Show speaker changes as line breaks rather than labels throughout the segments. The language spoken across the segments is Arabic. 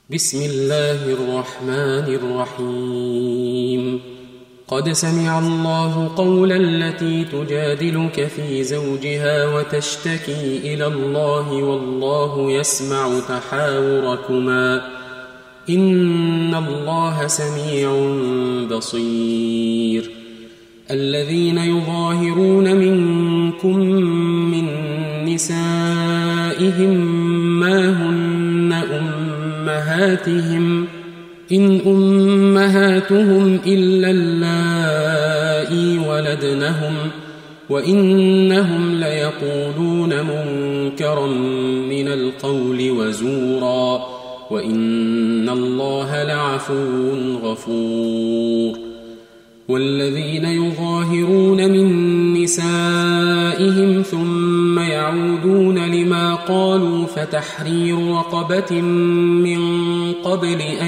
بسم الله الرحمن الرحيم قد سمع الله قول التي تجادلك في زوجها وتشتكي إلى الله والله يسمع تحاوركما إن الله سميع بصير الذين يظاهرون منكم من نسائهم ما هن أمهاتهم إن أمهاتهم إلا اللائي ولدنهم وإنهم ليقولون منكرا من القول وزورا وإن الله لعفو غفور والذين يظاهرون من نسائهم ثم يعودون لما قالوا فتحرير رقبة من قبل أن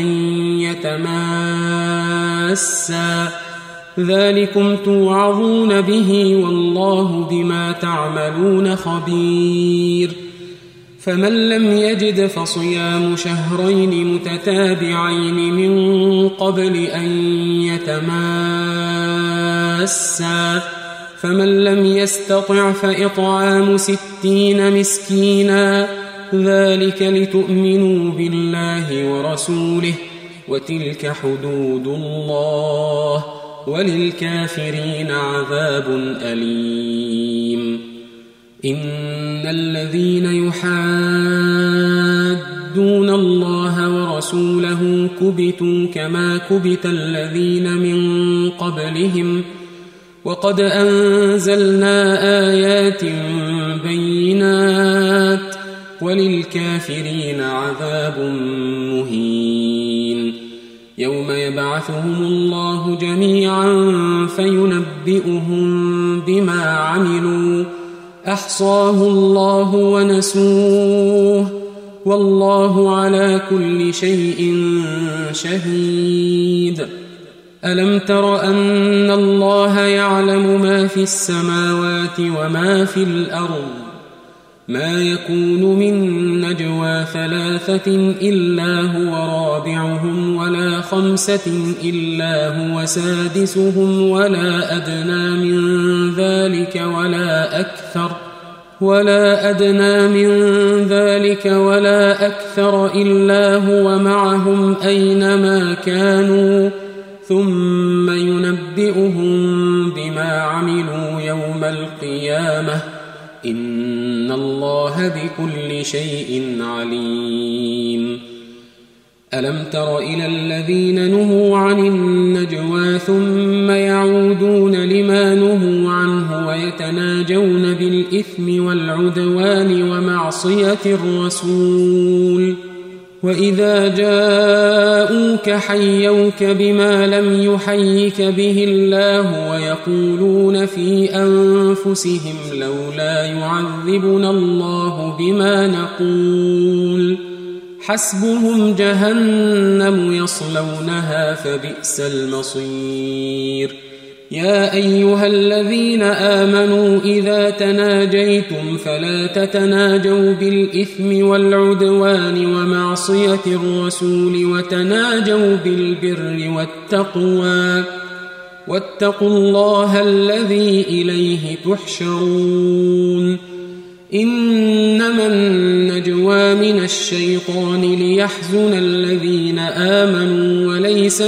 يتماسا ذلكم توعظون به والله بما تعملون خبير فمن لم يجد فصيام شهرين متتابعين من قبل أن يتماسا فمن لم يستطع فإطعام 60 مسكينا ذلك لتؤمنوا بالله ورسوله وتلك حدود الله وللكافرين عذاب أليم إن الذين يحادون الله ورسوله كبتوا كما كبت الذين من قبلهم وقد أنزلنا آيات بينات وللكافرين عذاب مهين يوم يبعثهم الله جميعا فينبئهم بما عملوا أحصاه الله ونسوه والله على كل شيء شهيد ألم تر أن الله يعلم ما في السماوات وما في الأرض ما يكون من نجوى 3 إلا هو رابعهم ولا 5 إلا هو سادسهم ولا أدنى من ذلك ولا أكثر إلا هو معهم أينما كانوا ثم ينبئهم بما عملوا يوم القيامة إن الله بكل شيء عليم ألم تر إلى الذين نهوا عن النجوى ثم يعودون لما نهوا عنه ويتناجون بالإثم والعدوان ومعصية الرسول وإذا جاءوك حيوك بما لم يحيك به الله ويقولون في أنفسهم لولا يعذبنا الله بما نقول حسبهم جهنم يصلونها فبئس المصير يا أيها الذين آمنوا إذا تناجيتم فلا تتناجوا بالإثم والعدوان ومعصية الرسول وتناجوا بالبر والتقوى واتقوا الله الذي إليه تحشرون إنما النجوى من الشيطان ليحزن الذين آمنوا وليس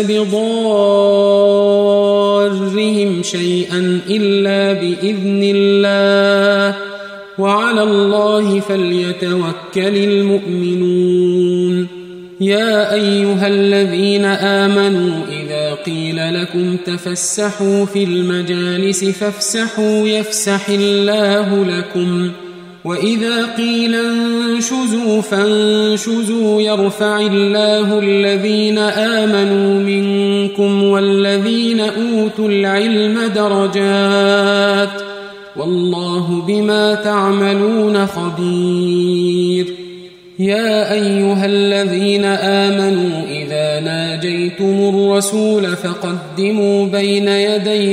بضارهم شيئا إلا بإذن الله وعلى الله فليتوكل المؤمنون يا أيها الذين آمنوا إذا قيل لكم تفسحوا في المجالس فافسحوا يفسح الله لكم وإذا قيل انشزوا فانشزوا يرفع الله الذين آمنوا منكم والذين أوتوا العلم درجات والله بما تعملون خبير يا أيها الذين آمنوا إذا ناجيتم الرسول فقدموا بين يدي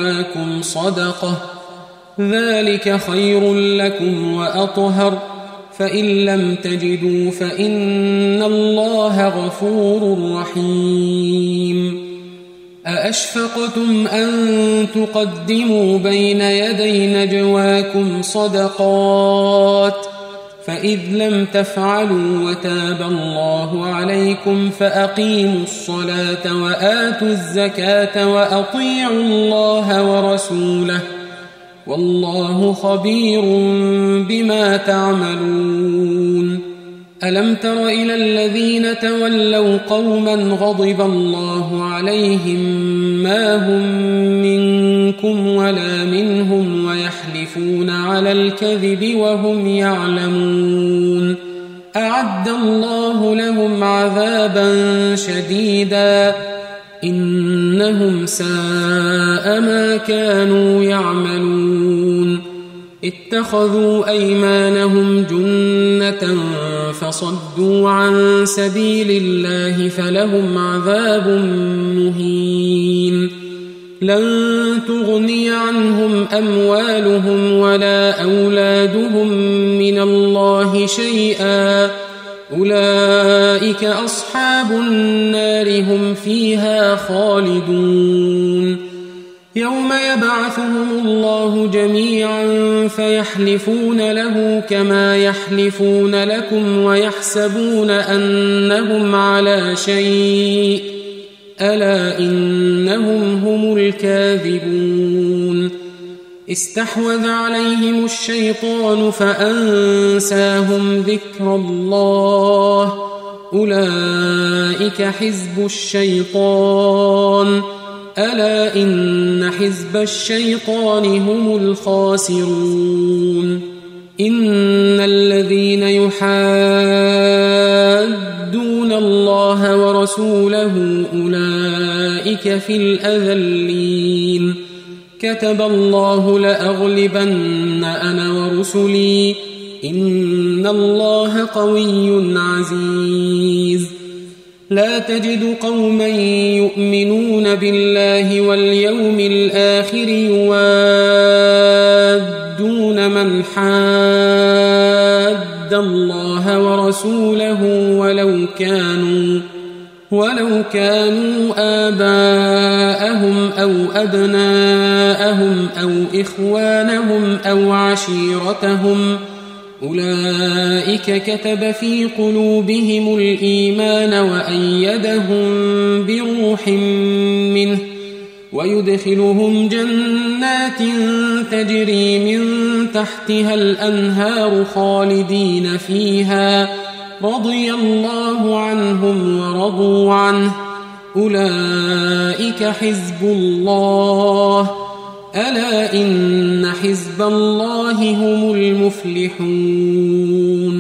نجواكم صدقة ذلك خير لكم وأطهر فإن لم تجدوا فإن الله غفور رحيم أأشفقتم أن تقدموا بين يدي نجواكم صدقات فإذ لم تفعلوا وتاب الله عليكم فأقيموا الصلاة وآتوا الزكاة وأطيعوا الله ورسوله والله خبير بما تعملون ألم تر إلى الذين تولوا قوما غضب الله عليهم ما هم منكم ولا منهم ويحلفون على الكذب وهم يعلمون أعد الله لهم عذابا شديدا إنهم ساء ما كانوا يعملون اتخذوا أيمانهم جنة فصدوا عن سبيل الله فلهم عذاب مهين لن تغني عنهم أموالهم ولا أولادهم من الله شيئا أولئك أصحاب النار هم فيها خالدون يوم يبعثهم الله جميعا فيحلفون له كما يحلفون لكم ويحسبون أنهم على شيء ألا إنهم هم الكاذبون استحوذ عليهم الشيطان فأنساهم ذكر الله أولئك حزب الشيطان ألا إن حزب الشيطان هم الخاسرون إن الذين يحادون الله ورسوله أولئك في الأذلين كتب الله لأغلبن أنا ورسلي إن الله قوي عزيز لا تجد قوما يؤمنون بالله واليوم الآخر يوادون من حاد الله ورسوله ولو كانوا آباءهم أو أبناءهم أو إخوانهم أو عشيرتهم أولئك كتب في قلوبهم الإيمان وأيدهم بروح منه ويدخلهم جنات تجري من تحتها الأنهار خالدين فيها رضي الله عنهم ورضوا عنه أولئك حزب الله ألا إن حزب الله هم المفلحون